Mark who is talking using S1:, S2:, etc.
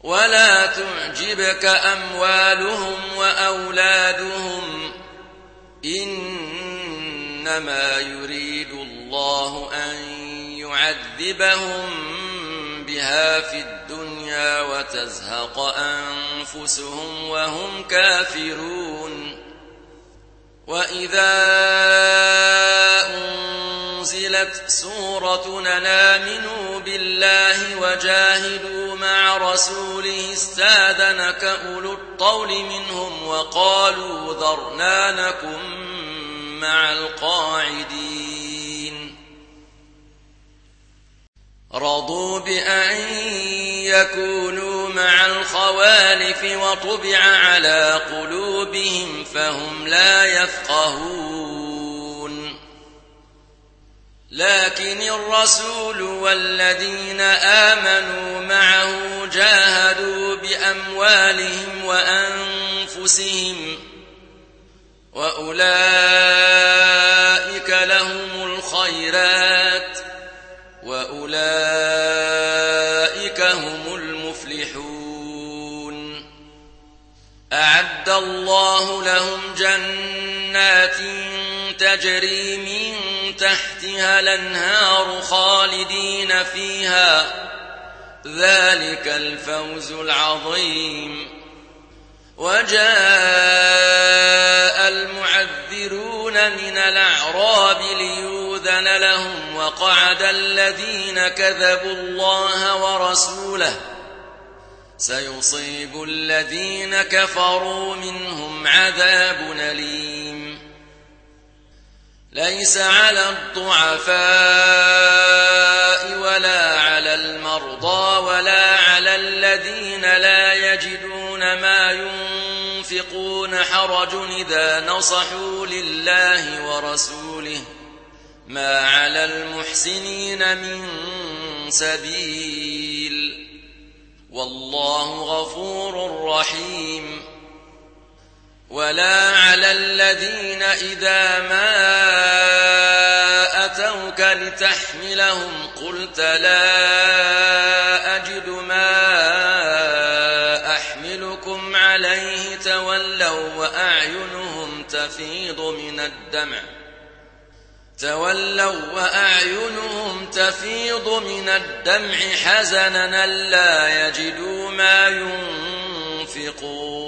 S1: ولا تعجبك أموالهم وأولادهم إنما يريد الله أن يعذبهم بها في الدنيا وتزهق أنفسهم وهم كافرون وإذا أنزلت سورة أن آمنوا بالله وجاهدوا مع رسوله استأذنك أولو الطول منهم وقالوا ذرنا نكن مع القاعدين رضوا بأن يكونوا مع الخوالف وطبع على قلوبهم فهم لا يفقهون لكن الرسول والذين آمنوا معه جاهدوا بأموالهم وأنفسهم وأولئك لهم الخيرات وأولئك هم المفلحون أعد الله لهم جنات تجري من تحتها الأنهار خالدين فيها ذلك الفوز العظيم وجاء المعذرون من الأعراب ليؤذن لهم وقعد الذين كذبوا الله ورسوله سيصيب الذين كفروا منهم عذاب أليم ليس على الضعفاء ولا على المرضى ولا على الذين لا يجدون ما ينفقون حرج إذا نصحوا لله ورسوله ما على المحسنين من سبيل والله غفور رحيم ولا على الذين إذا ما أتوك لتحملهم قلت لا أجد ما أحملكم عليه تولوا وأعينهم تفيض من الدمع حزنا ألا يجدوا ما ينفقون